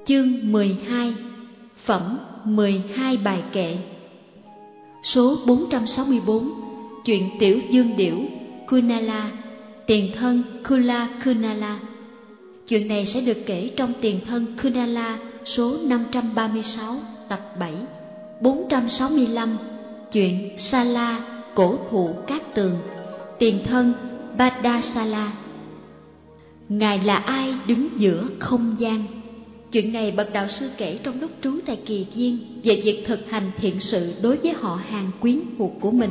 Chương 12. Phẩm 12 bài kệ. Số 464. Chuyện Tiểu Dương Điểu Kunala, tiền thân Kula Kunala. Chuyện này sẽ được kể trong tiền thân Kunala số 536 tập 7. 465. Chuyện Sala, cổ thụ cát tường, tiền thân Badasala. Ngài là ai đứng giữa không gian? Chuyện này bậc đạo sư kể trong lúc trú tại Kỳ Viên về việc thực hành thiện sự đối với họ hàng quyến thuộc của mình.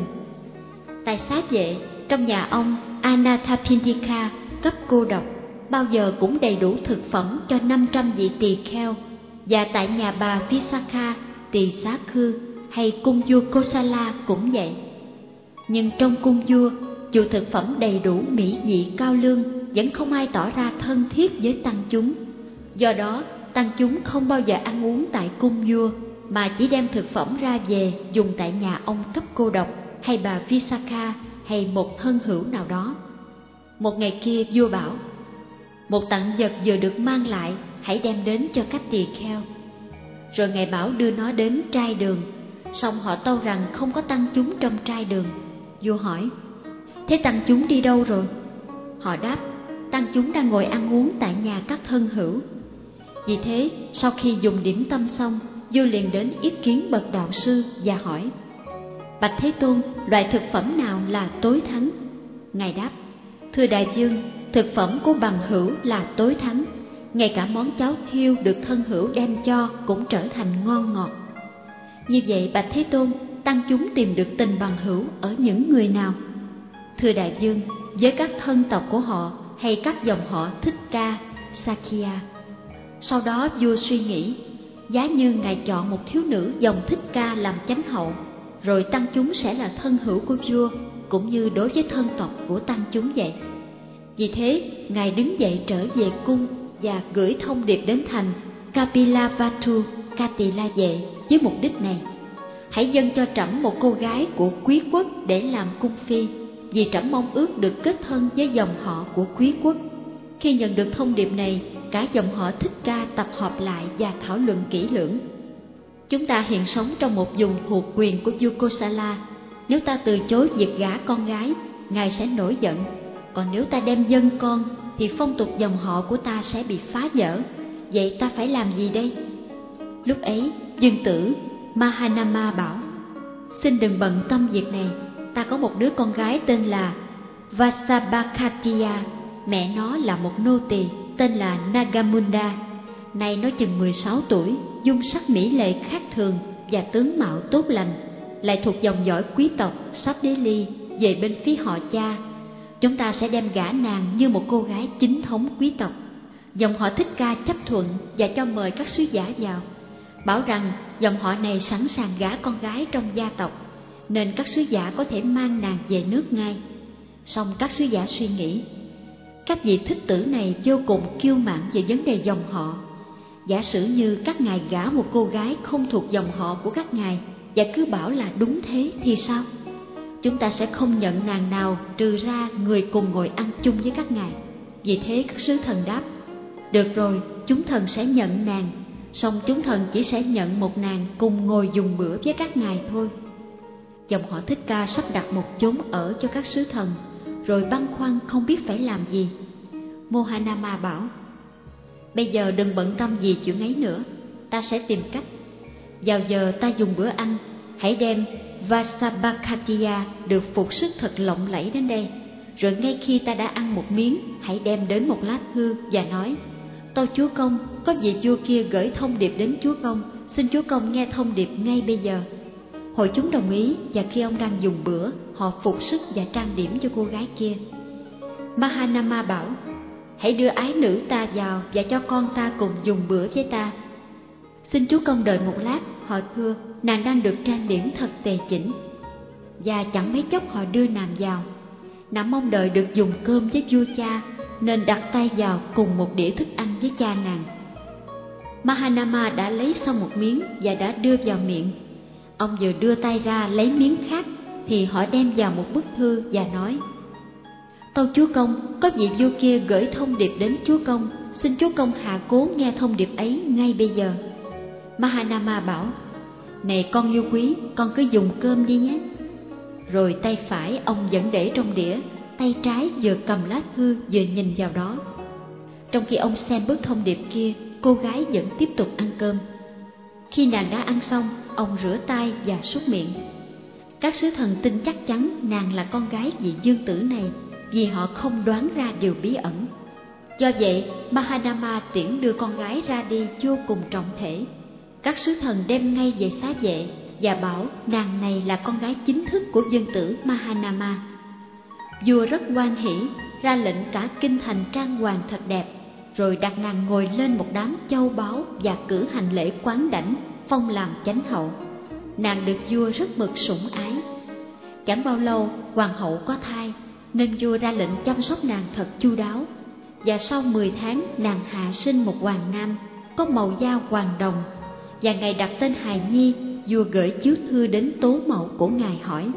Tại xá vệ, trong nhà ông Anathapindika cấp cô độc, bao giờ cũng đầy đủ thực phẩm cho 500 vị tỳ kheo, và tại nhà bà Visakha, tỳ xá khư, hay cung vua Kosala cũng vậy. Nhưng trong cung vua, dù thực phẩm đầy đủ mỹ vị cao lương, vẫn không ai tỏ ra thân thiết với tăng chúng. Do đó, tăng chúng không bao giờ ăn uống tại cung vua, mà chỉ đem thực phẩm ra về dùng tại nhà ông cấp cô độc, hay bà Visakha, hay một thân hữu nào đó. Một ngày kia vua bảo: một tặng vật vừa được mang lại, hãy đem đến cho các tỳ kheo. Rồi ngài bảo đưa nó đến trai đường, song họ tâu rằng không có tăng chúng trong trai đường. Vua hỏi: thế tăng chúng đi đâu rồi? Họ đáp: tăng chúng đang ngồi ăn uống tại nhà các thân hữu. Vì thế, sau khi dùng điểm tâm xong, vua liền đến yết kiến bậc đạo sư và hỏi: bạch Thế Tôn, loại thực phẩm nào là tối thắng? Ngài đáp: thưa đại vương, thực phẩm của bằng hữu là tối thắng. Ngay cả món cháo thiêu được thân hữu đem cho cũng trở thành ngon ngọt. Như vậy bạch Thế Tôn, tăng chúng tìm được tình bằng hữu ở những người nào? Thưa đại vương, với các thân tộc của họ, hay các dòng họ Thích Ca, Sakya. Sau đó vua suy nghĩ, giá như ngài chọn một thiếu nữ dòng Thích Ca làm chánh hậu, rồi tăng chúng sẽ là thân hữu của vua, cũng như đối với thân tộc của tăng chúng vậy. Vì thế, ngài đứng dậy trở về cung và gửi thông điệp đến thành Kapilavatthu, Katila Vệ với mục đích này: hãy dâng cho trẫm một cô gái của quý quốc để làm cung phi, vì trẫm mong ước được kết thân với dòng họ của quý quốc. Khi nhận được thông điệp này, cả dòng họ Thích Ca tập hợp lại và thảo luận kỹ lưỡng. Chúng ta hiện sống trong một vùng thuộc quyền của vua Kosala. Nếu ta từ chối việc gả con gái, ngài sẽ nổi giận. Còn nếu ta đem dâng con, thì phong tục dòng họ của ta sẽ bị phá vỡ. Vậy ta phải làm gì đây? Lúc ấy, dương tử Mahanama bảo: xin đừng bận tâm việc này. Ta có một đứa con gái tên là Vasabhakatiya. Mẹ nó là một nô tỳ tên là Nagamunda. Nay nó chừng 16 tuổi, dung sắc mỹ lệ khác thường và tướng mạo tốt lành, lại thuộc dòng dõi quý tộc Sabdeli về bên phía họ cha. Chúng ta sẽ đem gả nàng như một cô gái chính thống quý tộc. Dòng họ Thích Ca chấp thuận và cho mời các sứ giả vào, bảo rằng dòng họ này sẵn sàng gả con gái trong gia tộc, nên các sứ giả có thể mang nàng về nước ngay. Song các sứ giả suy nghĩ, các vị thích tử này vô cùng kiêu mạn về vấn đề dòng họ. Giả sử như các ngài gả một cô gái không thuộc dòng họ của các ngài và cứ bảo là đúng thế thì sao? Chúng ta sẽ không nhận nàng nào trừ ra người cùng ngồi ăn chung với các ngài. Vì thế các sứ thần đáp: được rồi, chúng thần sẽ nhận nàng, song chúng thần chỉ sẽ nhận một nàng cùng ngồi dùng bữa với các ngài thôi. Dòng họ Thích Ca sắp đặt một chốn ở cho các sứ thần, rồi băn khoăn không biết phải làm gì. Mohanama bảo: bây giờ đừng bận tâm gì chuyện ấy nữa, ta sẽ tìm cách. Vào giờ ta dùng bữa ăn, hãy đem Vasabhakatiya được phục sức thật lộng lẫy đến đây. Rồi ngay khi ta đã ăn một miếng, hãy đem đến một lá thư và nói: tâu chúa công, có vị vua kia gửi thông điệp đến chúa công, xin chúa công nghe thông điệp ngay bây giờ. Hội chúng đồng ý, và khi ông đang dùng bữa, họ phục sức và trang điểm cho cô gái kia. Mahanama bảo: hãy đưa ái nữ ta vào và cho con ta cùng dùng bữa với ta. Xin chúa công đợi một lát, họ thưa, nàng đang được trang điểm thật tề chỉnh. Và chẳng mấy chốc họ đưa nàng vào. Nàng mong đợi được dùng cơm với vua cha, nên đặt tay vào cùng một đĩa thức ăn với cha nàng. Mahanama đã lấy xong một miếng và đã đưa vào miệng. Ông vừa đưa tay ra lấy miếng khác, thì họ đem vào một bức thư và nói: tâu chúa công, có vị vua kia gửi thông điệp đến chúa công, xin chúa công hạ cố nghe thông điệp ấy ngay bây giờ. Mahanama bảo, này con yêu quý, con cứ dùng cơm đi nhé. Rồi tay phải ông vẫn để trong đĩa, tay trái vừa cầm lá thư vừa nhìn vào đó. Trong khi ông xem bức thông điệp kia, cô gái vẫn tiếp tục ăn cơm. Khi nàng đã ăn xong, ông rửa tay và súc miệng. Các sứ thần tin chắc chắn nàng là con gái vị dương tử này, vì họ không đoán ra điều bí ẩn. Do vậy, Mahanama tiễn đưa con gái ra đi vô cùng trọng thể. Các sứ thần đem ngay về xá vệ và bảo nàng này là con gái chính thức của dương tử Mahanama. Vua rất hoan hỉ, ra lệnh cả kinh thành trang hoàng thật đẹp, rồi đặt nàng ngồi lên một đám châu báu và cử hành lễ quán đảnh, phong làm chánh hậu. Nàng được vua rất mực sủng ái. Chẳng bao lâu hoàng hậu có thai, nên vua ra lệnh chăm sóc nàng thật chu đáo. Và sau 10 tháng nàng hạ sinh một hoàng nam, có màu da hoàng đồng. Và ngày đặt tên hài nhi, vua gửi chiếu thư đến tố mẫu của ngài hỏi: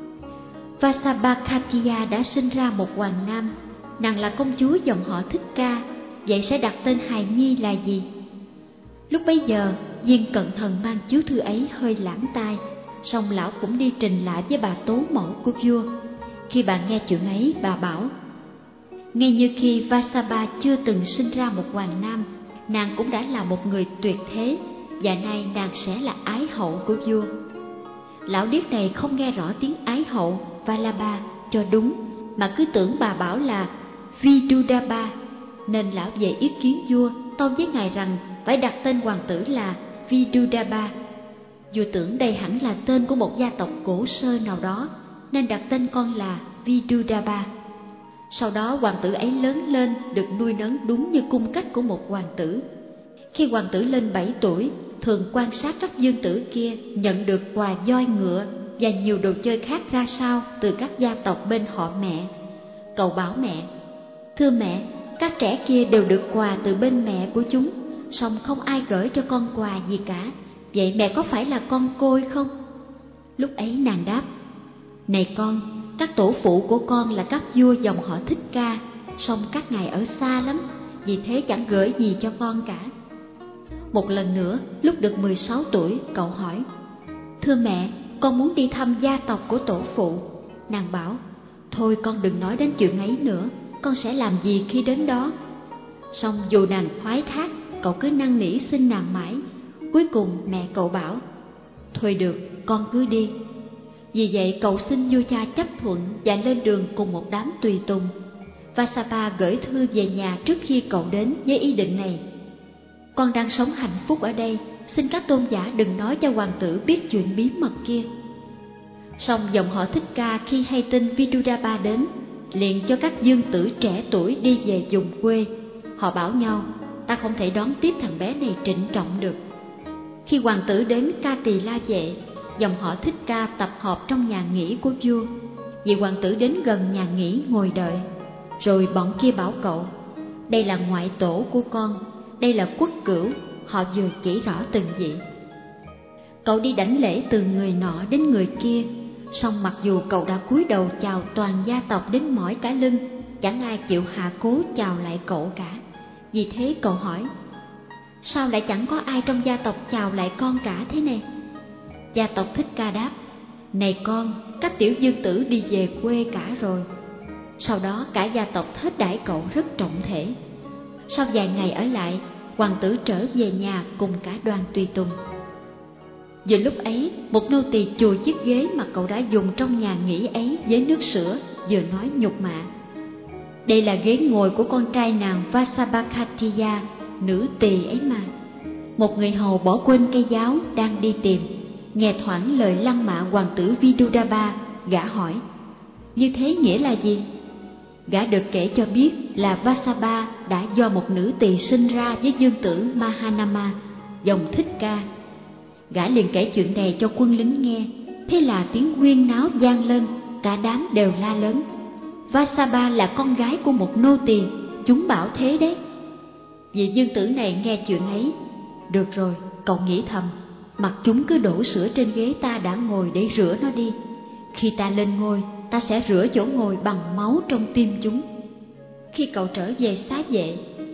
Vasabhakatiya đã sinh ra một hoàng nam, nàng là công chúa dòng họ Thích Ca, vậy sẽ đặt tên hài nhi là gì? Lúc bấy giờ, viên cận thần mang chiếu thư ấy hơi lãng tai, song lão cũng đi trình lại với bà tố mẫu của vua. Khi bà nghe chuyện ấy, bà bảo: ngay như khi Vasabha chưa từng sinh ra một hoàng nam, nàng cũng đã là một người tuyệt thế, và nay nàng sẽ là ái hậu của vua. Lão điếc này không nghe rõ tiếng ái hậu Vallabha cho đúng, mà cứ tưởng bà bảo là Vidudaba, nên lão về ý kiến vua, tâu với ngài rằng phải đặt tên hoàng tử là Vidudaba. Vua tưởng đây hẳn là tên của một gia tộc cổ xưa nào đó, nên đặt tên con là Vidudaba. Sau đó hoàng tử ấy lớn lên, được nuôi nấng đúng như cung cách của một hoàng tử. Khi hoàng tử lên 7 tuổi, thường quan sát các dương tử kia nhận được quà voi ngựa và nhiều đồ chơi khác ra sao từ các gia tộc bên họ mẹ. Cậu bảo mẹ: thưa mẹ, các trẻ kia đều được quà từ bên mẹ của chúng, song không ai gửi cho con quà gì cả. Vậy mẹ có phải là con côi không? Lúc ấy nàng đáp: này con, các tổ phụ của con là các vua dòng họ Thích Ca, song các ngài ở xa lắm, vì thế chẳng gửi gì cho con cả. Một lần nữa, lúc được 16 tuổi, cậu hỏi: thưa mẹ, con muốn đi thăm gia tộc của tổ phụ. Nàng bảo: thôi con đừng nói đến chuyện ấy nữa, con sẽ làm gì khi đến đó? Song dù nàng khoái thác, cậu cứ năn nỉ xin nàng mãi. Cuối cùng mẹ cậu bảo: thôi được, con cứ đi. Vì vậy cậu xin vua cha chấp thuận và lên đường cùng một đám tùy tùng. Vasabha gửi thư về nhà trước khi cậu đến với ý định này: con đang sống hạnh phúc ở đây, xin các tôn giả đừng nói cho hoàng tử biết chuyện bí mật kia. Song dòng họ Thích Ca khi hay tin Vidudaba đến, liền cho các dương tử trẻ tuổi đi về vùng quê. Họ bảo nhau: ta không thể đón tiếp thằng bé này trịnh trọng được. Khi hoàng tử đến Ca Tỳ La Vệ, dòng họ Thích Ca tập hợp trong nhà nghỉ của vua. Vị hoàng tử đến gần nhà nghỉ ngồi đợi. Rồi bọn kia bảo cậu: đây là ngoại tổ của con, đây là quốc cửu. Họ vừa chỉ rõ từng vị. Cậu đi đảnh lễ từ người nọ đến người kia, song mặc dù cậu đã cúi đầu chào toàn gia tộc đến mỏi cả lưng, chẳng ai chịu hạ cố chào lại cậu cả. Vì thế cậu hỏi: sao lại chẳng có ai trong gia tộc chào lại con cả thế này? Gia tộc Thích Ca đáp: này con, các tiểu dương tử đi về quê cả rồi. Sau đó cả gia tộc hết đãi cậu rất trọng thể. Sau vài ngày ở lại, hoàng tử trở về nhà cùng cả đoàn tùy tùng. Vừa lúc ấy, một nô tỳ chùi chiếc ghế mà cậu đã dùng trong nhà nghỉ ấy với nước sữa, vừa nói nhục mạ: đây là ghế ngồi của con trai nàng Vasabhakatiya, nữ tỳ ấy mà. Một người hầu bỏ quên cây giáo đang đi tìm, nghe thoảng lời lăng mạ hoàng tử Vidudaba, gã hỏi: như thế nghĩa là gì? Gã được kể cho biết là Vasabha đã do một nữ tỳ sinh ra với dương tử Mahanama, dòng Thích Ca. Gã liền kể chuyện này cho quân lính nghe. Thế là tiếng huyên náo vang lên, cả đám đều la lớn: Vasabha là con gái của một nô tỳ, chúng bảo thế đấy. Vị dương tử này nghe chuyện ấy: được rồi, cậu nghĩ thầm, mặc chúng cứ đổ sữa trên ghế ta đã ngồi để rửa nó đi. Khi ta lên ngôi, ta sẽ rửa chỗ ngồi bằng máu trong tim chúng. Khi cậu trở về xá vệ,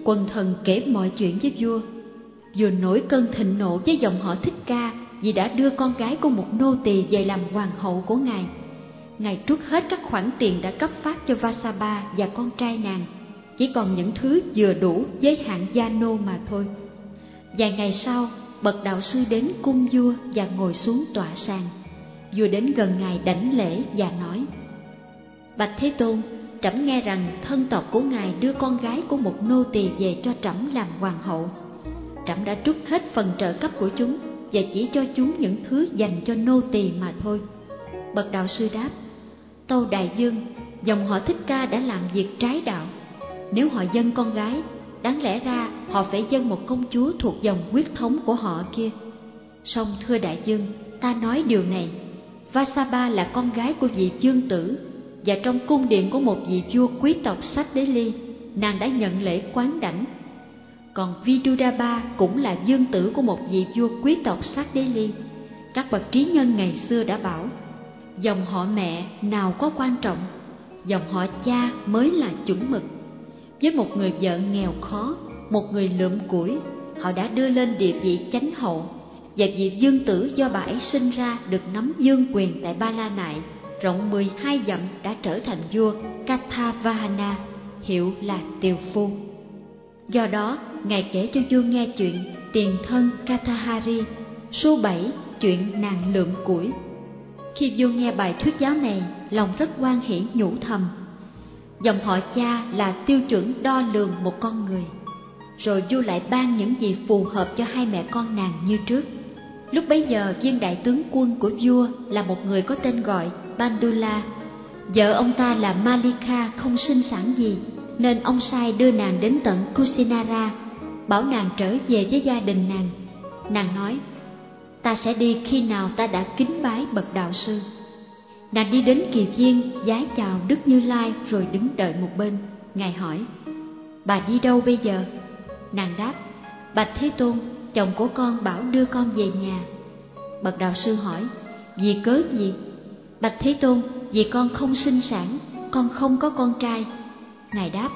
quần thần kể mọi chuyện với vua. Vua nổi cơn thịnh nộ với dòng họ Thích Ca vì đã đưa con gái của một nô tỳ về làm hoàng hậu của ngài. Ngài trút hết các khoản tiền đã cấp phát cho Vasabha và con trai nàng, chỉ còn những thứ vừa đủ giới hạn gia nô mà thôi. Vài ngày sau, bậc đạo sư đến cung vua và ngồi xuống tọa sàng. Vua đến gần ngài đảnh lễ và nói: Bạch Thế Tôn, trẫm nghe rằng thân tộc của ngài đưa con gái của một nô tỳ về cho trẫm làm hoàng hậu. Trẫm đã trút hết phần trợ cấp của chúng và chỉ cho chúng những thứ dành cho nô tỳ mà thôi. Bậc đạo sư đáp: Tâu đại vương, dòng họ Thích Ca đã làm việc trái đạo. Nếu họ dâng con gái, đáng lẽ ra họ phải dâng một công chúa thuộc dòng huyết thống của họ kia. Song thưa đại vương, ta nói điều này: Vasabha là con gái của vị vương tử, và trong cung điện của một vị vua quý tộc Sách Đế Ly, nàng đã nhận lễ quán đảnh. Còn Vidudaba cũng là vương tử của một vị vua quý tộc Sách Đế Ly. Các bậc trí nhân ngày xưa đã bảo, dòng họ mẹ nào có quan trọng, dòng họ cha mới là chuẩn mực. Với một người vợ nghèo khó, một người lượm củi, họ đã đưa lên địa vị chánh hậu, và vị vương tử do bà ấy sinh ra được nắm vương quyền tại Ba La Nại, rộng 12 dặm, đã trở thành vua Kathavahana, hiệu là tiều phu. Do đó, ngài kể cho vua nghe chuyện tiền thân Katahari, số 7 chuyện nàng lượm củi. Khi vua nghe bài thuyết giáo này, lòng rất hoan hỷ nhủ thầm: dòng họ cha là tiêu chuẩn đo lường một con người. Rồi vua lại ban những gì phù hợp cho hai mẹ con nàng như trước. Lúc bấy giờ, viên đại tướng quân của vua là một người có tên gọi Bandula. Vợ ông ta là Malika không sinh sản gì, nên ông sai đưa nàng đến tận Kusinara, bảo nàng trở về với gia đình nàng. Nàng nói: ta sẽ đi khi nào ta đã kính bái bậc đạo sư. Nàng đi đến Kỳ Viên, vái chào Đức Như Lai rồi đứng đợi một bên. Ngài hỏi: bà đi đâu bây giờ? Nàng đáp: Bạch Thế Tôn, chồng của con bảo đưa con về nhà. Bậc đạo sư hỏi: vì cớ gì? Bạch Thế Tôn, vì con không sinh sản, con không có con trai. Ngài đáp: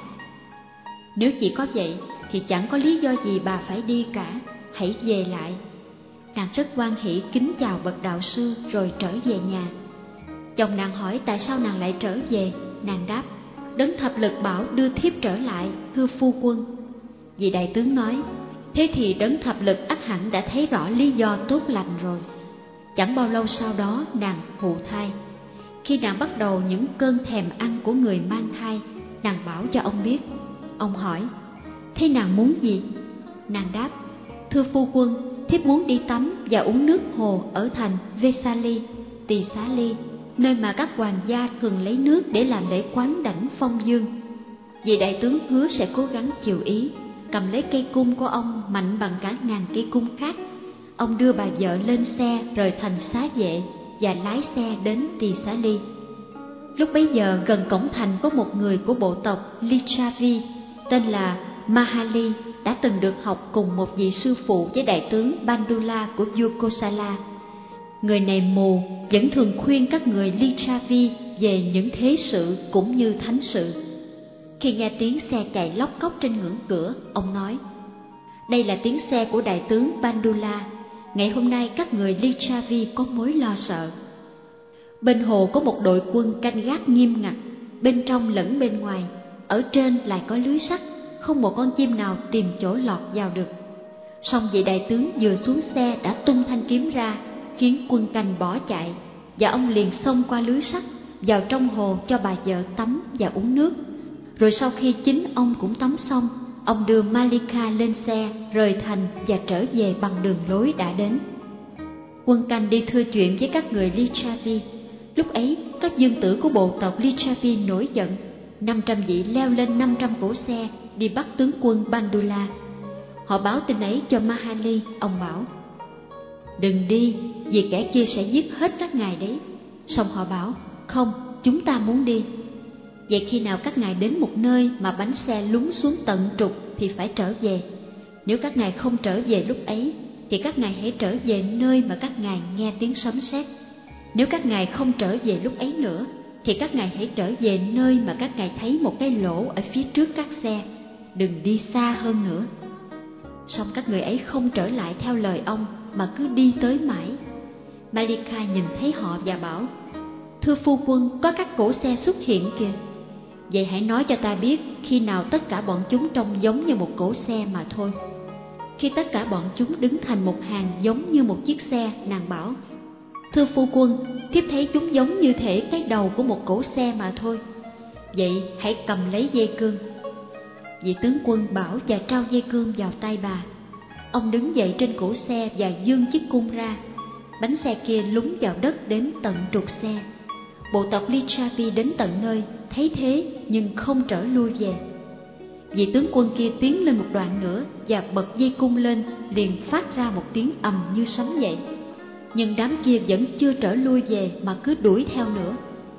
nếu chỉ có vậy thì chẳng có lý do gì bà phải đi cả, hãy về lại. Nàng rất hoan hỷ kính chào bậc đạo sư rồi trở về nhà. Chồng nàng hỏi tại sao nàng lại trở về. Nàng đáp: Đấng thập lực bảo đưa thiếp trở lại, thưa phu quân. Vị đại tướng nói: thế thì đấng thập lực ắt hẳn đã thấy rõ lý do tốt lành rồi. Chẳng bao lâu sau đó nàng thụ thai. Khi nàng bắt đầu những cơn thèm ăn của người mang thai, nàng bảo cho ông biết. Ông hỏi: thế nàng muốn gì? Nàng đáp: thưa phu quân, thiếp muốn đi tắm và uống nước hồ ở thành Vesali, Tỳ Xá Ly, nơi mà các hoàng gia thường lấy nước để làm lễ quán đảnh phong dương. Vị đại tướng hứa sẽ cố gắng chiều ý, cầm lấy cây cung của ông mạnh bằng cả ngàn cây cung khác. Ông đưa bà vợ lên xe rời thành Xá Vệ và lái xe đến Tỳ Xá Ly. Lúc bấy giờ gần cổng thành có một người của bộ tộc Lichavi tên là Mahali đã từng được học cùng một vị sư phụ với đại tướng Bandula của vua Kosala. Người này mù, vẫn thường khuyên các người Lichavi về những thế sự cũng như thánh sự. Khi nghe tiếng xe chạy lóc cóc trên ngưỡng cửa, ông nói: đây là tiếng xe của đại tướng Bandula. Ngày hôm nay các người Lichavi có mối lo sợ. Bên hồ có một đội quân canh gác nghiêm ngặt, bên trong lẫn bên ngoài. Ở trên lại có lưới sắt, không một con chim nào tìm chỗ lọt vào được. Song vị đại tướng vừa xuống xe đã tung thanh kiếm ra, khiến quân canh bỏ chạy, và ông liền xông qua lưới sắt vào trong hồ cho bà vợ tắm và uống nước. Rồi sau khi chính ông cũng tắm xong, ông đưa Malika lên xe rời thành và trở về bằng đường lối đã đến. Quân canh đi thưa chuyện với các người Lichavi. Lúc ấy các vương tử của bộ tộc Lichavi nổi giận. 500 vị leo lên 500 cỗ xe đi bắt tướng quân Bandula. Họ báo tin ấy cho Mahali. Ông bảo: đừng đi, vì kẻ kia sẽ giết hết các ngài đấy. Xong họ bảo: không, chúng ta muốn đi. Vậy khi nào các ngài đến một nơi mà bánh xe lún xuống tận trục thì phải trở về. Nếu các ngài không trở về lúc ấy thì các ngài hãy trở về nơi mà các ngài nghe tiếng sấm sét. Nếu các ngài không trở về lúc ấy nữa thì các ngài hãy trở về nơi mà các ngài thấy một cái lỗ ở phía trước các xe. đừng đi xa hơn nữa. Song các người ấy không trở lại theo lời ông mà cứ đi tới mãi. Malika nhìn thấy họ và bảo: thưa phu quân, có các cỗ xe xuất hiện kìa. Vậy hãy nói cho ta biết khi nào tất cả bọn chúng trông giống như một cỗ xe mà thôi. Khi tất cả bọn chúng đứng thành một hàng giống như một chiếc xe, nàng bảo: thưa phu quân, thiếp thấy chúng giống như thể cái đầu của một cỗ xe mà thôi. Vậy hãy cầm lấy dây cương. Vị tướng quân bảo và trao dây cương vào tay bà. Ông đứng dậy trên cổ xe và giương chiếc cung ra. Bánh xe kia lún vào đất đến tận trục xe. Bộ tộc Lichavi đến tận nơi, thấy thế nhưng không trở lui về. Vị tướng quân kia tiến lên một đoạn nữa và bật dây cung lên, liền phát ra một tiếng ầm như sấm vậy. Nhưng đám kia vẫn chưa trở lui về mà cứ đuổi theo nữa.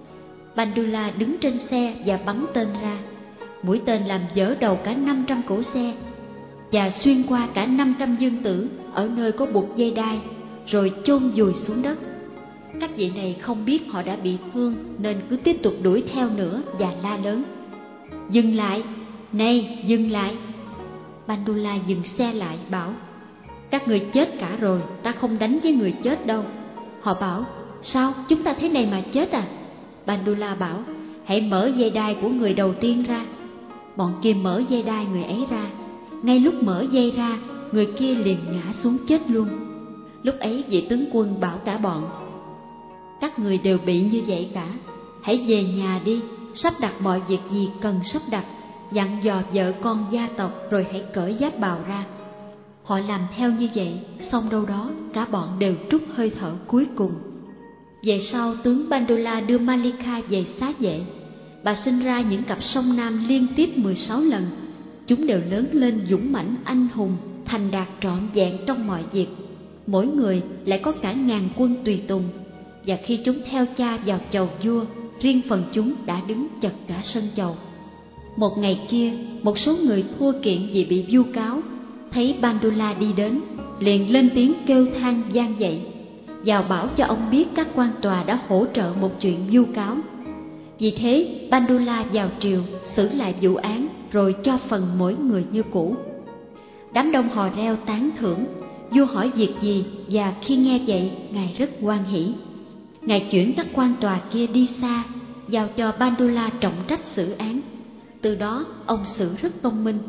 Bandula đứng trên xe và bắn tên ra. Mũi tên làm vỡ đầu cả 500 cỗ xe và xuyên qua cả 500 dương tử ở nơi có buộc dây đai, rồi chôn vùi xuống đất. Các vị này không biết họ đã bị thương nên cứ tiếp tục đuổi theo nữa và la lớn: dừng lại, này dừng lại. Bandula dừng xe lại bảo: các người chết cả rồi, ta không đánh với người chết đâu. Họ bảo: sao, chúng ta thế này mà chết à? Bandula bảo: hãy mở dây đai của người đầu tiên ra. Bọn kia mở dây đai người ấy ra. Ngay lúc mở dây ra, người kia liền ngã xuống chết luôn. Lúc ấy vị tướng quân bảo cả bọn: các người đều bị như vậy cả, hãy về nhà đi, sắp đặt mọi việc gì cần sắp đặt, dặn dò vợ con gia tộc, rồi hãy cởi giáp bào ra. Họ làm theo như vậy, xong đâu đó cả bọn đều trút hơi thở cuối cùng. Về sau, tướng Bandula đưa Malika về xá vệ. Bà sinh ra những cặp song nam liên tiếp 16 lần. Chúng đều lớn lên dũng mãnh anh hùng, thành đạt trọn vẹn trong mọi việc. Mỗi người lại có cả 1000 quân tùy tùng. Và khi chúng theo cha vào chầu vua, riêng phần chúng đã đứng chật cả sân chầu. Một ngày kia, một số người thua kiện vì bị vu cáo, thấy Bandula đi đến, liền lên tiếng kêu than van dậy, vào bảo cho ông biết các quan tòa đã hỗ trợ một chuyện vu cáo. Vì thế Bandula vào triều xử lại vụ án, rồi cho phần mỗi người như cũ. Đám đông hò reo tán thưởng. Vua hỏi việc gì, và khi nghe vậy, ngài rất hoan hỉ. Ngài chuyển các quan tòa kia đi xa, giao cho Bandula trọng trách xử án. Từ đó ông xử rất công minh.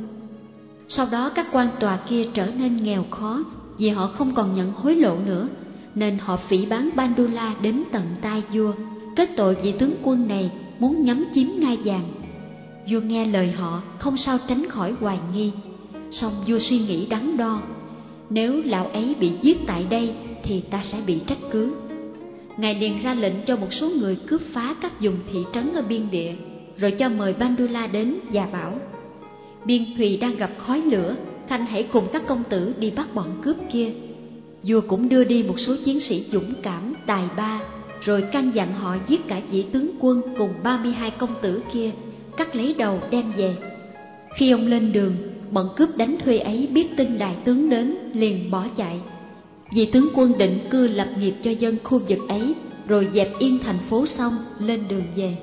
Sau đó các quan tòa kia trở nên nghèo khó, vì họ không còn nhận hối lộ nữa, nên họ phỉ báng Bandula đến tận tai vua, kết tội vị tướng quân này muốn nhắm chiếm ngai vàng. Vua nghe lời họ, không sao tránh khỏi hoài nghi. Song vua suy nghĩ đắn đo: nếu lão ấy bị giết tại đây thì ta sẽ bị trách cứ. Ngài liền ra lệnh cho một số người cướp phá các vùng thị trấn ở biên địa, rồi cho mời Bandula đến và bảo: biên thùy đang gặp khói lửa, khanh hãy cùng các công tử đi bắt bọn cướp kia. Vua cũng đưa đi một số chiến sĩ dũng cảm, tài ba, rồi căn dặn họ giết cả vị tướng quân cùng 32 công tử kia, cắt lấy đầu đem về. Khi ông lên đường, bọn cướp đánh thuê ấy biết tin đại tướng đến, liền bỏ chạy. Vị tướng quân định cư lập nghiệp cho dân khu vực ấy, rồi dẹp yên thành phố xong lên đường về.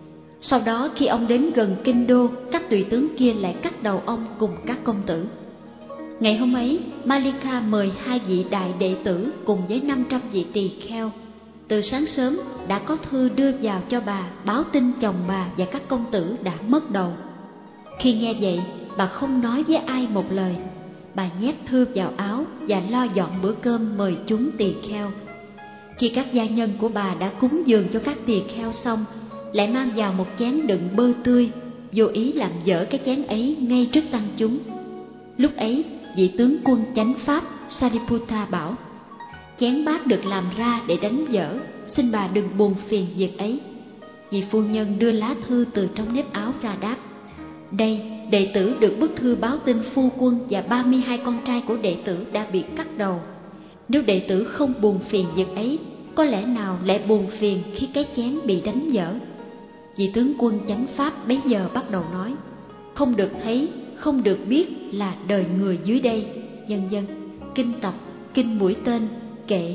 Sau đó khi ông đến gần kinh đô, các tùy tướng kia lại cắt đầu ông cùng các công tử. Ngày hôm ấy, Malika mời 2 vị đại đệ tử cùng với 500 vị tỳ kheo. Từ sáng sớm đã có thư đưa vào cho bà, báo tin chồng bà và các công tử đã mất đầu. Khi nghe vậy, bà không nói với ai một lời. Bà nhét thư vào áo và lo dọn bữa cơm mời chúng tỳ kheo. Khi các gia nhân của bà đã cúng dường cho các tỳ kheo xong, lại mang vào một chén đựng bơ tươi, vô ý làm dở cái chén ấy ngay trước tăng chúng. Lúc ấy, vị tướng quân chánh pháp Sariputta bảo: chén bát được làm ra để đánh dở, xin bà đừng buồn phiền việc ấy. Vị phu nhân đưa lá thư từ trong nếp áo ra đáp: đây, đệ tử được bức thư báo tin phu quân và 32 con trai của đệ tử đã bị cắt đầu. Nếu đệ tử không buồn phiền việc ấy, có lẽ nào lại buồn phiền khi cái chén bị đánh dở. Vị tướng quân chánh pháp bấy giờ bắt đầu nói: không được thấy, không được biết là đời người dưới đây, vân vân. Kinh tập, kinh mũi tên, kệ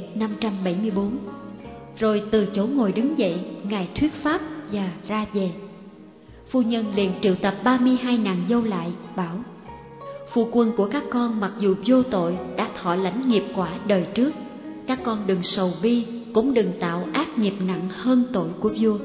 574. Rồi từ chỗ ngồi đứng dậy, ngài thuyết pháp và ra về. Phu nhân liền triệu tập 32 nàng dâu lại, bảo: phu quân của các con mặc dù vô tội đã thọ lãnh nghiệp quả đời trước, các con đừng sầu bi, cũng đừng tạo ác nghiệp nặng hơn tội của vua.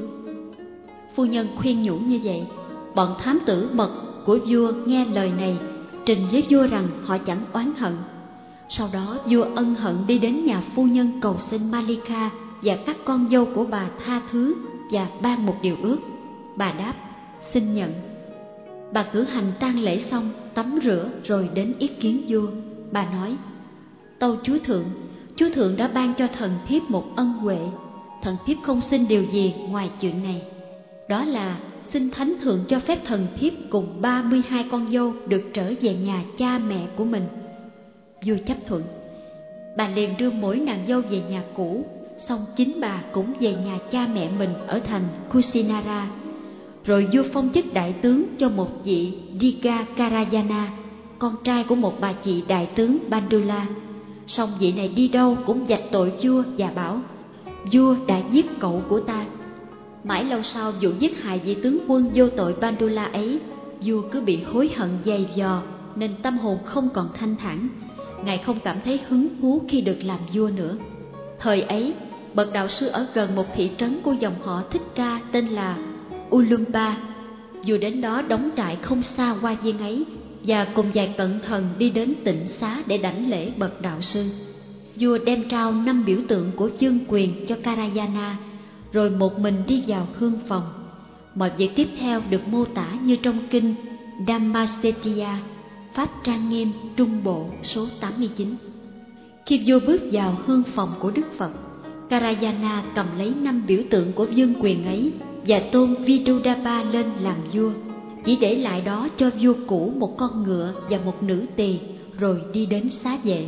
Phu nhân khuyên nhủ như vậy, bọn thám tử mật của vua nghe lời này, trình với vua rằng họ chẳng oán hận. Sau đó vua ân hận đi đến nhà phu nhân cầu xin Malika và các con dâu của bà tha thứ và ban một điều ước. Bà đáp: xin nhận. Bà cử hành tang lễ xong, tắm rửa rồi đến yết kiến vua. Bà nói: tâu chúa thượng đã ban cho thần thiếp một ân huệ. Thần thiếp không xin điều gì ngoài chuyện này, đó là xin thánh thượng cho phép thần thiếp cùng 32 con dâu được trở về nhà cha mẹ của mình. Vua chấp thuận. Bà liền đưa mỗi nàng dâu về nhà cũ, xong chính bà cũng về nhà cha mẹ mình ở thành Kusinara. Rồi vua phong chức đại tướng cho một vị Diga Karayana, con trai của một bà chị đại tướng Bandula. Xong vị này đi đâu cũng vạch tội vua và bảo: vua đã giết cậu của ta. Mãi lâu sau vụ giết hại vị tướng quân vô tội Bandula ấy, vua cứ bị hối hận dày vò, nên tâm hồn không còn thanh thản. Ngài không cảm thấy hứng thú khi được làm vua nữa. Thời ấy, bậc đạo sư ở gần một thị trấn của dòng họ Thích Ca tên là Ulumba. Vua đến đó đóng trại không xa Hoa Viên ấy, và cùng vài cận thần đi đến tịnh xá để đảnh lễ bậc đạo sư. Vua đem trao 5 biểu tượng của vương quyền cho Karayana, rồi một mình đi vào hương phòng. Mọi việc tiếp theo được mô tả như trong kinh Dhammasettiya, Pháp trang nghiêm Trung Bộ số 89. Khi vua bước vào hương phòng của Đức Phật, Karayana cầm lấy 5 biểu tượng của vương quyền ấy và tôn Vidudaba lên làm vua, chỉ để lại đó cho vua cũ một con ngựa và một nữ tỳ, rồi đi đến xá vệ.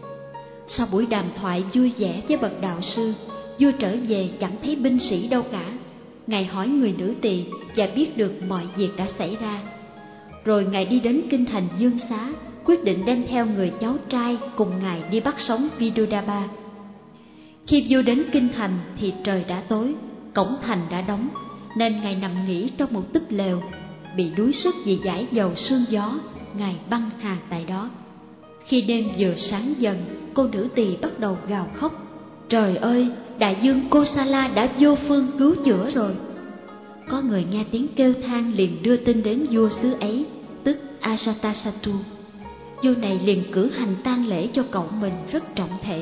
Sau buổi đàm thoại vui vẻ với bậc đạo sư, vua trở về chẳng thấy binh sĩ đâu cả. Ngài hỏi người nữ tỳ và biết được mọi việc đã xảy ra. Rồi ngài đi đến kinh thành Dương Xá, quyết định đem theo người cháu trai cùng ngài đi bắt sống Vidudaba. Khi vua đến kinh thành thì trời đã tối, cổng thành đã đóng, nên ngài nằm nghỉ trong một túp lều. Bị đuối sức vì dải dầu sương gió, ngài băng hà tại đó. Khi đêm vừa sáng dần, cô nữ tỳ bắt đầu gào khóc: trời ơi, đại vương Kosala đã vô phương cứu chữa rồi. Có người nghe tiếng kêu than liền đưa tin đến vua xứ ấy, tức Ajatasattu. Vua này liền cử hành tang lễ cho cậu mình rất trọng thể.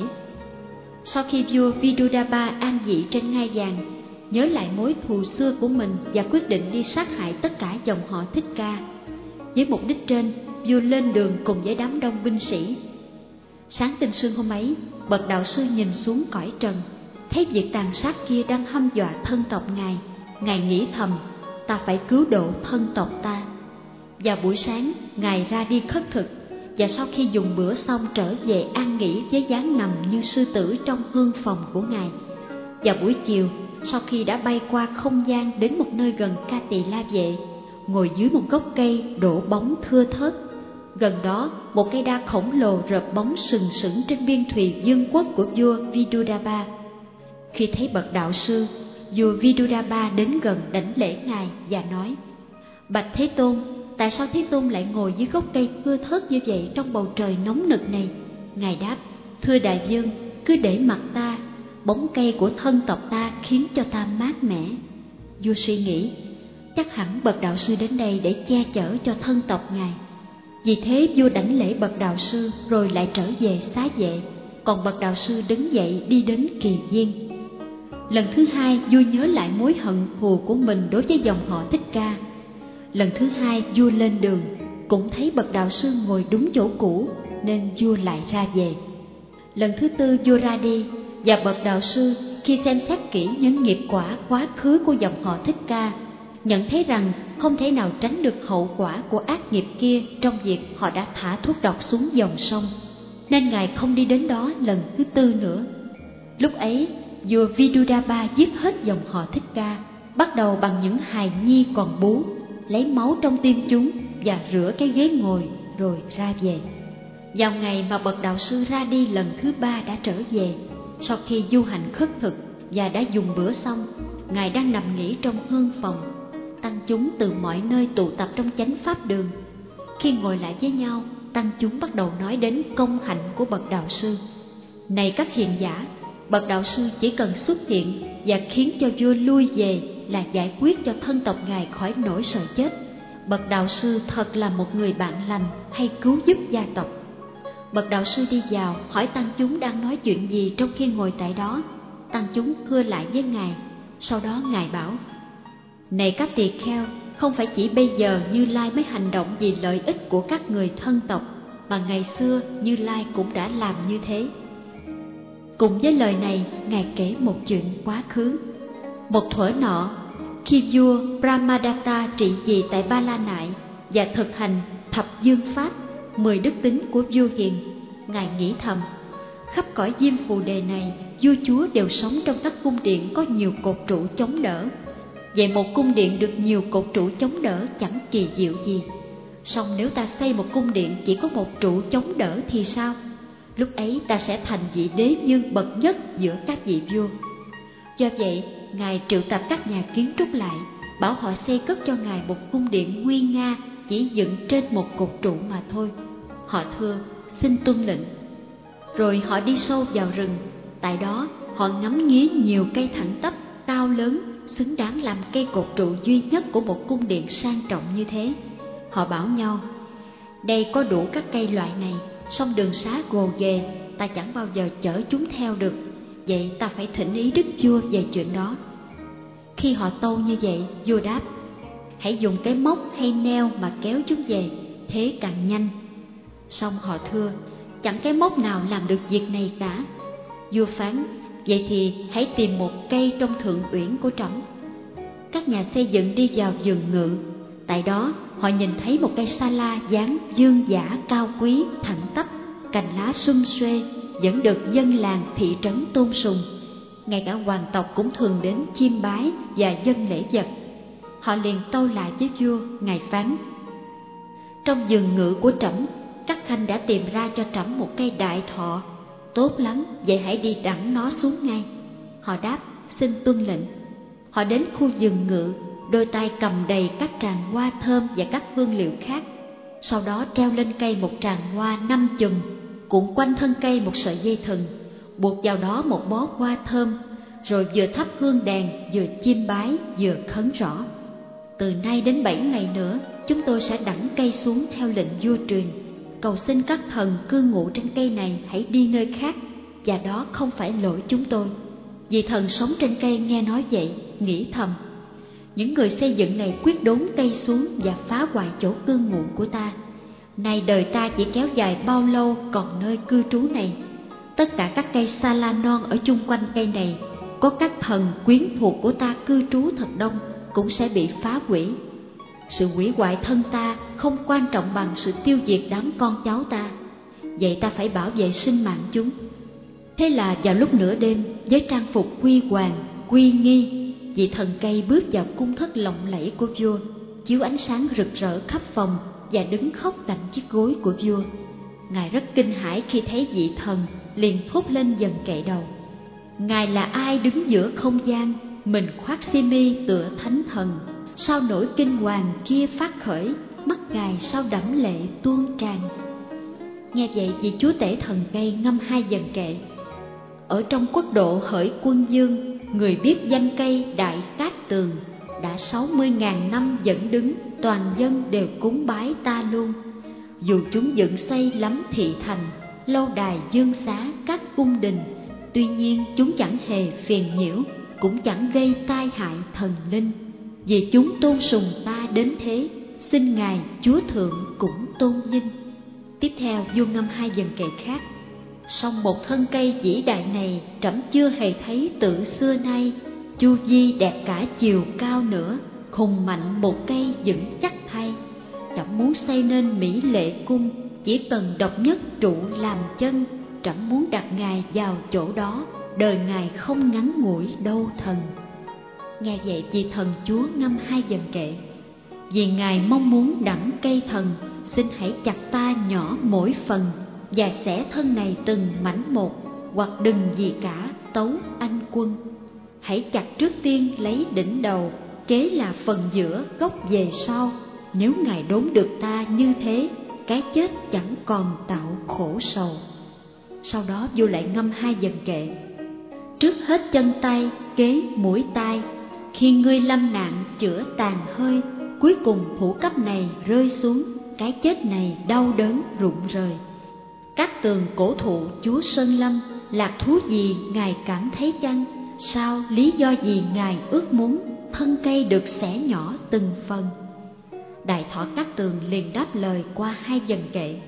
Sau khi vua Vidudaba an vị trên ngai vàng, nhớ lại mối thù xưa của mình và quyết định đi sát hại tất cả dòng họ Thích Ca. Với mục đích trên, vua lên đường cùng với đám đông binh sĩ. Sáng tinh sương hôm ấy, bậc đạo sư nhìn xuống cõi trần, thấy việc tàn sát kia đang hăm dọa thân tộc ngài. Ngài nghĩ thầm: ta phải cứu độ thân tộc ta. Vào buổi sáng, ngài ra đi khất thực, và sau khi dùng bữa xong trở về an nghỉ với dáng nằm như sư tử trong hương phòng của ngài. Vào buổi chiều, sau khi đã bay qua không gian đến một nơi gần Ca Tỳ La Vệ, ngồi dưới một gốc cây đổ bóng thưa thớt. Gần đó, một cây đa khổng lồ rợp bóng sừng sững trên biên thùy vương quốc của vua Vidudaba. Khi thấy bậc đạo sư, vua Vidudaba đến gần đảnh lễ ngài và nói: bạch Thế Tôn, tại sao Thế Tôn lại ngồi dưới gốc cây thưa thớt như vậy trong bầu trời nóng nực này? Ngài đáp: thưa đại vương, cứ để mặc ta, bóng cây của thân tộc ta khiến cho ta mát mẻ. Vua suy nghĩ, chắc hẳn bậc đạo sư đến đây để che chở cho thân tộc ngài. Vì thế vua đảnh lễ bậc đạo sư rồi lại trở về xá vệ, còn bậc đạo sư đứng dậy đi đến Kỳ Viên. Lần thứ hai, vua nhớ lại mối hận thù của mình đối với dòng họ Thích Ca. Lần thứ hai vua lên đường, cũng thấy bậc đạo sư ngồi đúng chỗ cũ, nên vua lại ra về. Lần thứ tư vua ra đi, và bậc đạo sư khi xem xét kỹ những nghiệp quả quá khứ của dòng họ Thích Ca, nhận thấy rằng không thể nào tránh được hậu quả của ác nghiệp kia trong việc họ đã thả thuốc độc xuống dòng sông, nên ngài không đi đến đó lần thứ tư nữa. Lúc ấy, vua Vidudaba giết hết dòng họ Thích Ca, bắt đầu bằng những hài nhi còn bú, lấy máu trong tim chúng và rửa cái ghế ngồi rồi ra về. Vào ngày mà bậc đạo sư ra đi lần thứ ba đã trở về, sau khi du hành khất thực và đã dùng bữa xong, ngài đang nằm nghỉ trong hương phòng. tăng chúng từ mọi nơi tụ tập trong chánh pháp đường. Khi ngồi lại với nhau, tăng chúng bắt đầu nói đến công hạnh của bậc đạo sư. Này các hiền giả, bậc đạo sư chỉ cần xuất hiện và khiến cho vua lui về là giải quyết cho thân tộc ngài khỏi nỗi sợ chết. Bậc đạo sư thật là một người bạn lành hay cứu giúp gia tộc. Bậc đạo sư đi vào hỏi tăng chúng đang nói chuyện gì trong khi ngồi tại đó. Tăng chúng thưa lại với ngài. Sau đó ngài bảo: Này các tỳ kheo, không phải chỉ bây giờ Như Lai mới hành động vì lợi ích của các người thân tộc, mà ngày xưa Như Lai cũng đã làm như thế. Cùng với lời này, ngài kể một chuyện quá khứ. Một thuở nọ, khi vua Brahmadatta trị vì tại Ba La Nại và thực hành thập dương pháp, 10 đức tính của vua hiền, ngài nghĩ thầm: khắp cõi Diêm Phù Đề này, vua chúa đều sống trong các cung điện có nhiều cột trụ chống đỡ. Vậy một cung điện được nhiều cột trụ chống đỡ chẳng kỳ diệu gì. Song nếu ta xây một cung điện chỉ có một trụ chống đỡ thì sao? Lúc ấy ta sẽ thành vị đế vương bậc nhất giữa các vị vua. Do vậy, ngài triệu tập các nhà kiến trúc lại, bảo họ xây cất cho ngài một cung điện nguy nga chỉ dựng trên một cột trụ mà thôi. Họ thưa: xin tuân lệnh. Rồi họ đi sâu vào rừng. Tại đó họ ngắm nghía nhiều cây thẳng tắp, cao lớn, xứng đáng làm cây cột trụ duy nhất của một cung điện sang trọng như thế. Họ bảo nhau: đây có đủ các cây loại này, song đường xá gồ ghề, ta chẳng bao giờ chở chúng theo được. Vậy ta phải thỉnh ý đức vua về chuyện đó. Khi họ tâu như vậy, vua đáp: hãy dùng cái móc hay neo mà kéo chúng về, thế càng nhanh. Song họ thưa: chẳng cái móc nào làm được việc này cả. Vua phán: vậy thì hãy tìm một cây trong thượng uyển của trẫm. Các nhà xây dựng đi vào vườn ngự. Tại đó họ nhìn thấy một cây sa la dáng dương dã cao quý, thẳng tắp, cành lá sum xuê, vẫn được dân làng thị trấn tôn sùng. Ngay cả hoàng tộc cũng thường đến chiêm bái và dâng lễ vật. Họ liền tâu lại với vua. Ngài phán: trong vườn ngự của trẫm, các khanh đã tìm ra cho trẫm một cây đại thọ. Tốt lắm, vậy hãy đi đẳng nó xuống ngay. Họ đáp: xin tuân lệnh. Họ đến khu vườn ngự, đôi tay cầm đầy các tràng hoa thơm và các hương liệu khác. Sau đó treo lên cây một tràng hoa 5 chùm, cuộn quanh thân cây một sợi dây thừng, buộc vào đó một bó hoa thơm, rồi vừa thắp hương đèn, vừa chiêm bái, vừa khấn rõ: từ nay đến 7 ngày nữa, chúng tôi sẽ đẳng cây xuống theo lệnh vua truyền. Cầu xin các thần cư ngụ trên cây này hãy đi nơi khác, và đó không phải lỗi chúng tôi. Vì thần sống trên cây nghe nói vậy, nghĩ thầm: những người xây dựng này quyết đốn cây xuống và phá hoại chỗ cư ngụ của ta. Nay đời ta chỉ kéo dài bao lâu còn nơi cư trú này. Tất cả các cây sa la non ở chung quanh cây này, có các thần quyến thuộc của ta cư trú thật đông, cũng sẽ bị phá hủy. Sự hủy hoại thân ta không quan trọng bằng sự tiêu diệt đám con cháu ta. Vậy ta phải bảo vệ sinh mạng chúng. Thế là vào lúc nửa đêm, với trang phục huy hoàng, uy nghi, vị thần cây bước vào cung thất lộng lẫy của vua, chiếu ánh sáng rực rỡ khắp phòng và đứng khóc cạnh chiếc gối của vua. Ngài rất kinh hãi khi thấy vị thần, liền thốt lên dần kệ đầu: ngài là ai đứng giữa không gian, mình khoác xi-mi tựa thánh thần? Sao nỗi kinh hoàng kia phát khởi, mắt ngài sao đẫm lệ tuôn tràn? Nghe vậy, vị chúa tể thần cây ngâm 2 dần kệ: ở trong quốc độ Hởi Quân Dương, người biết danh cây Đại Cát Tường, đã 60.000 năm vẫn đứng, toàn dân đều cúng bái ta luôn. Dù chúng dựng xây lắm thị thành, lâu đài dương xá các cung đình, tuy nhiên chúng chẳng hề phiền nhiễu, cũng chẳng gây tai hại thần linh. Vì chúng tôn sùng ta đến thế, xin ngài chúa thượng cũng tôn vinh. Tiếp theo vua ngâm 2 dần kệ khác: song một thân cây vĩ đại này, trẫm chưa hề thấy từ xưa nay. Chu vi đẹp cả chiều cao nữa, hùng mạnh một cây vững chắc thay. Trẫm muốn xây nên mỹ lệ cung, chỉ cần độc nhất trụ làm chân. Trẫm muốn đặt ngài vào chỗ đó, đời ngài không ngắn ngủi đâu thần. Nghe vậy, vị thần chúa ngâm 2 dần kệ: vì ngài mong muốn đẳng cây thần, xin hãy chặt ta nhỏ mỗi phần, và xẻ thân này từng mảnh một, hoặc đừng gì cả, tấu anh quân. Hãy chặt trước tiên lấy đỉnh đầu, kế là phần giữa gốc về sau. Nếu Ngài đốn được ta như thế, cái chết chẳng còn tạo khổ sầu. Sau đó vua lại ngâm 2 vần kệ. Trước hết chân tay, kế mũi tai, khi ngươi lâm nạn chữa tàn hơi, cuối cùng thủ cấp này rơi xuống, cái chết này đau đớn rụng rời. Các tường cổ thụ chúa Sơn Lâm, lạc thú gì Ngài cảm thấy chăng? Sao lý do gì Ngài ước muốn thân cây được xẻ nhỏ từng phần? Đại Thọ Cát Tường liền đáp lời qua 2 vần kệ.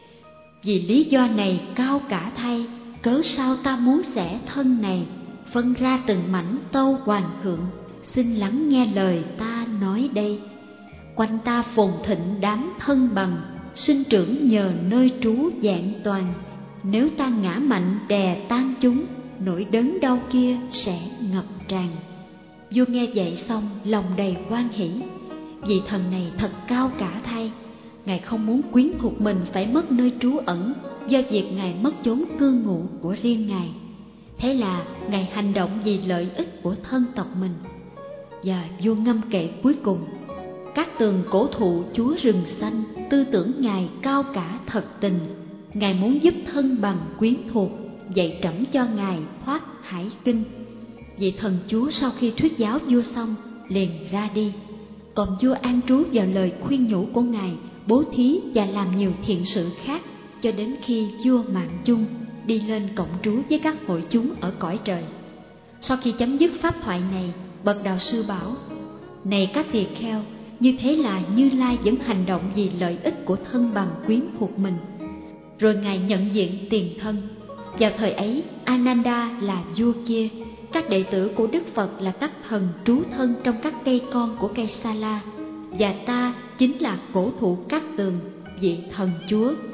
Vì lý do này cao cả thay, cớ sao ta muốn xẻ thân này, phân ra từng mảnh tâu hoàng thượng, xin lắng nghe lời ta nói đây. Quanh ta phồn thịnh đám thân bằng, sinh trưởng nhờ nơi trú vẹn toàn. Nếu ta ngã mạnh đè tan chúng, nỗi đớn đau kia sẽ ngập tràn. Vua nghe vậy xong lòng đầy hoan hỷ. Vị thần này thật cao cả thay. Ngài không muốn quyến thuộc mình phải mất nơi trú ẩn do việc Ngài mất chốn cư ngụ của riêng Ngài. Thế là Ngài hành động vì lợi ích của thân tộc mình. Và vua ngâm kệ cuối cùng. Các tường cổ thụ chúa rừng xanh, tư tưởng Ngài cao cả thật tình. Ngài muốn giúp thân bằng quyến thuộc, dạy trẫm cho Ngài thoát hải kinh. Vị thần chúa sau khi thuyết giáo vua xong liền ra đi. Còn vua an trú vào lời khuyên nhủ của Ngài, bố thí và làm nhiều thiện sự khác, cho đến khi vua Mạng Chung đi lên cộng trú với các hội chúng ở cõi trời. Sau khi chấm dứt pháp thoại này, bậc đạo sư bảo: Này các tỳ kheo, như thế là Như Lai vẫn hành động vì lợi ích của thân bằng quyến thuộc mình. Rồi Ngài nhận diện tiền thân. Vào thời ấy, Ananda là vua kia, các đệ tử của Đức Phật là các thần trú thân trong các cây con của cây Sa La, và ta chính là cổ thụ Cát Tường, vị thần chúa